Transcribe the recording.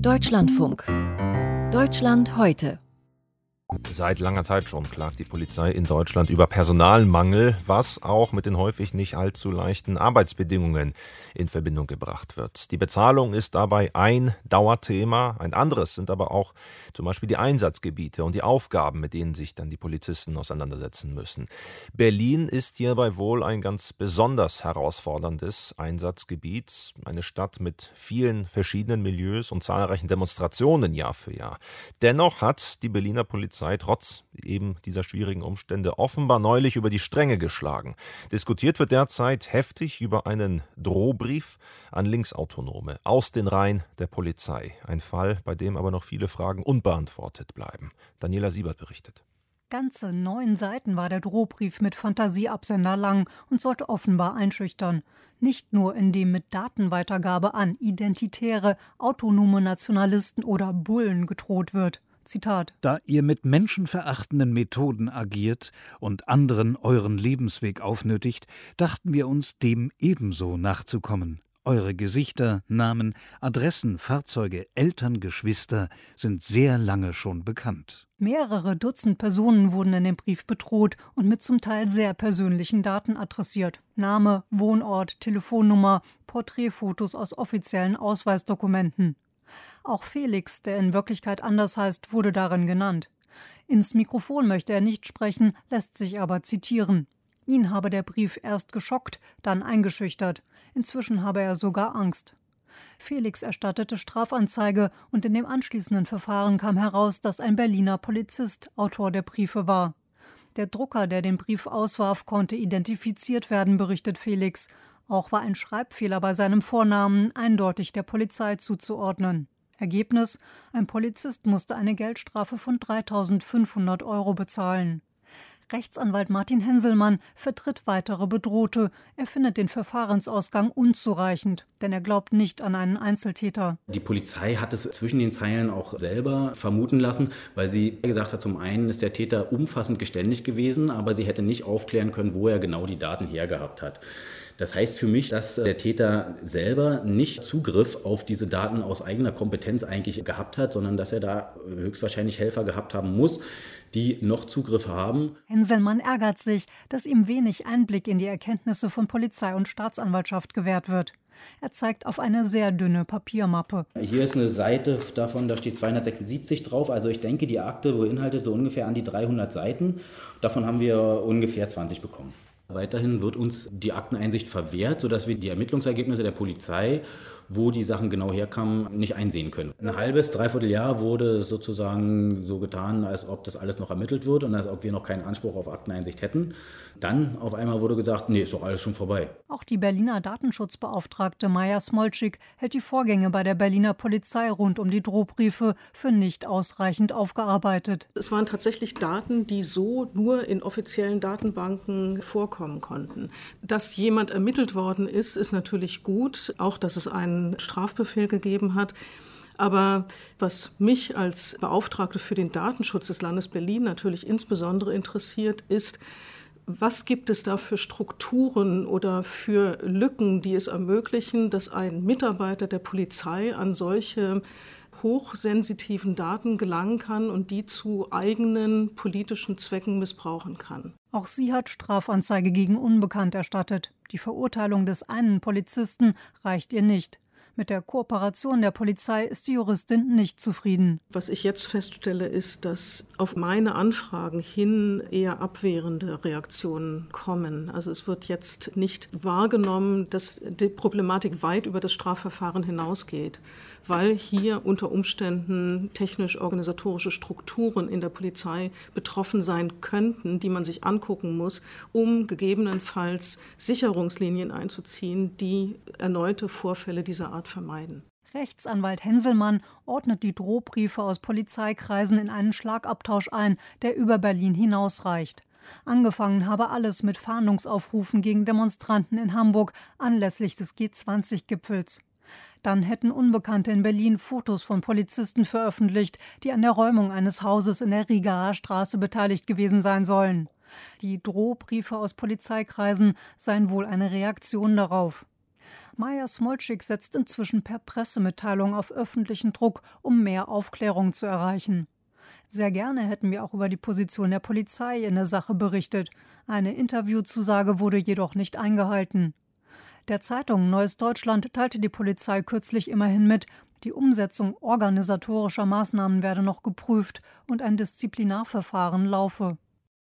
Deutschlandfunk. Deutschland heute. Seit langer Zeit schon klagt die Polizei in Deutschland über Personalmangel, was auch mit den häufig nicht allzu leichten Arbeitsbedingungen in Verbindung gebracht wird. Die Bezahlung ist dabei ein Dauerthema. Ein anderes sind aber auch zum Beispiel die Einsatzgebiete und die Aufgaben, mit denen sich dann die Polizisten auseinandersetzen müssen. Berlin ist hierbei wohl ein ganz besonders herausforderndes Einsatzgebiet. Eine Stadt mit vielen verschiedenen Milieus und zahlreichen Demonstrationen Jahr für Jahr. Dennoch hat die Berliner Polizei trotz eben dieser schwierigen Umstände offenbar neulich über die Stränge geschlagen. Diskutiert wird derzeit heftig über einen Drohbrief an Linksautonome aus den Reihen der Polizei. Ein Fall, bei dem aber noch viele Fragen unbeantwortet bleiben. Daniela Siebert berichtet. Ganze 9 Seiten war der Drohbrief mit Fantasieabsender lang und sollte offenbar einschüchtern. Nicht nur, indem mit Datenweitergabe an identitäre, autonome Nationalisten oder Bullen gedroht wird. Zitat: Da ihr mit menschenverachtenden Methoden agiert und anderen euren Lebensweg aufnötigt, dachten wir uns, dem ebenso nachzukommen. Eure Gesichter, Namen, Adressen, Fahrzeuge, Eltern, Geschwister sind sehr lange schon bekannt. Mehrere Dutzend Personen wurden in dem Brief bedroht und mit zum Teil sehr persönlichen Daten adressiert. Name, Wohnort, Telefonnummer, Porträtfotos aus offiziellen Ausweisdokumenten. Auch Felix, der in Wirklichkeit anders heißt, wurde darin genannt. Ins Mikrofon möchte er nicht sprechen, lässt sich aber zitieren. Ihn habe der Brief erst geschockt, dann eingeschüchtert. Inzwischen habe er sogar Angst. Felix erstattete Strafanzeige und in dem anschließenden Verfahren kam heraus, dass ein Berliner Polizist Autor der Briefe war. Der Drucker, der den Brief auswarf, konnte identifiziert werden, berichtet Felix. Auch war ein Schreibfehler bei seinem Vornamen eindeutig der Polizei zuzuordnen. Ergebnis: Ein Polizist musste eine Geldstrafe von 3.500 € bezahlen. Rechtsanwalt Martin Henselmann vertritt weitere Bedrohte. Er findet den Verfahrensausgang unzureichend, denn er glaubt nicht an einen Einzeltäter. Die Polizei hat es zwischen den Zeilen auch selber vermuten lassen, weil sie gesagt hat, zum einen ist der Täter umfassend geständig gewesen, aber sie hätte nicht aufklären können, wo er genau die Daten hergehabt hat. Das heißt für mich, dass der Täter selber nicht Zugriff auf diese Daten aus eigener Kompetenz eigentlich gehabt hat, sondern dass er da höchstwahrscheinlich Helfer gehabt haben muss, die noch Zugriff haben. Henselmann ärgert sich, dass ihm wenig Einblick in die Erkenntnisse von Polizei und Staatsanwaltschaft gewährt wird. Er zeigt auf eine sehr dünne Papiermappe. Hier ist eine Seite davon, da steht 276 drauf. Also ich denke, die Akte beinhaltet so ungefähr an die 300 Seiten. Davon haben wir ungefähr 20 bekommen. Weiterhin wird uns die Akteneinsicht verwehrt, sodass wir die Ermittlungsergebnisse der Polizei, wo die Sachen genau herkamen, nicht einsehen können. Ein halbes, dreiviertel Jahr wurde sozusagen so getan, als ob das alles noch ermittelt wird und als ob wir noch keinen Anspruch auf Akteneinsicht hätten. Dann auf einmal wurde gesagt, nee, ist doch alles schon vorbei. Auch die Berliner Datenschutzbeauftragte Maja Smolczyk hält die Vorgänge bei der Berliner Polizei rund um die Drohbriefe für nicht ausreichend aufgearbeitet. Es waren tatsächlich Daten, die so nur in offiziellen Datenbanken vorkommen konnten. Dass jemand ermittelt worden ist, ist natürlich gut. Auch, dass es einen Strafbefehl gegeben hat. Aber was mich als Beauftragte für den Datenschutz des Landes Berlin natürlich insbesondere interessiert, ist, was gibt es da für Strukturen oder für Lücken, die es ermöglichen, dass ein Mitarbeiter der Polizei an solche hochsensitiven Daten gelangen kann und die zu eigenen politischen Zwecken missbrauchen kann. Auch sie hat Strafanzeige gegen Unbekannt erstattet. Die Verurteilung des einen Polizisten reicht ihr nicht. Mit der Kooperation der Polizei ist die Juristin nicht zufrieden. Was ich jetzt feststelle, ist, dass auf meine Anfragen hin eher abwehrende Reaktionen kommen. Also es wird jetzt nicht wahrgenommen, dass die Problematik weit über das Strafverfahren hinausgeht, weil hier unter Umständen technisch-organisatorische Strukturen in der Polizei betroffen sein könnten, die man sich angucken muss, um gegebenenfalls Sicherungslinien einzuziehen, die erneute Vorfälle dieser Art vermeiden. Rechtsanwalt Henselmann ordnet die Drohbriefe aus Polizeikreisen in einen Schlagabtausch ein, der über Berlin hinausreicht. Angefangen habe alles mit Fahndungsaufrufen gegen Demonstranten in Hamburg anlässlich des G20-Gipfels. Dann hätten Unbekannte in Berlin Fotos von Polizisten veröffentlicht, die an der Räumung eines Hauses in der Rigaer Straße beteiligt gewesen sein sollen. Die Drohbriefe aus Polizeikreisen seien wohl eine Reaktion darauf. Maja Smolczyk setzt inzwischen per Pressemitteilung auf öffentlichen Druck, um mehr Aufklärung zu erreichen. Sehr gerne hätten wir auch über die Position der Polizei in der Sache berichtet. Eine Interviewzusage wurde jedoch nicht eingehalten. Der Zeitung Neues Deutschland teilte die Polizei kürzlich immerhin mit, die Umsetzung organisatorischer Maßnahmen werde noch geprüft und ein Disziplinarverfahren laufe.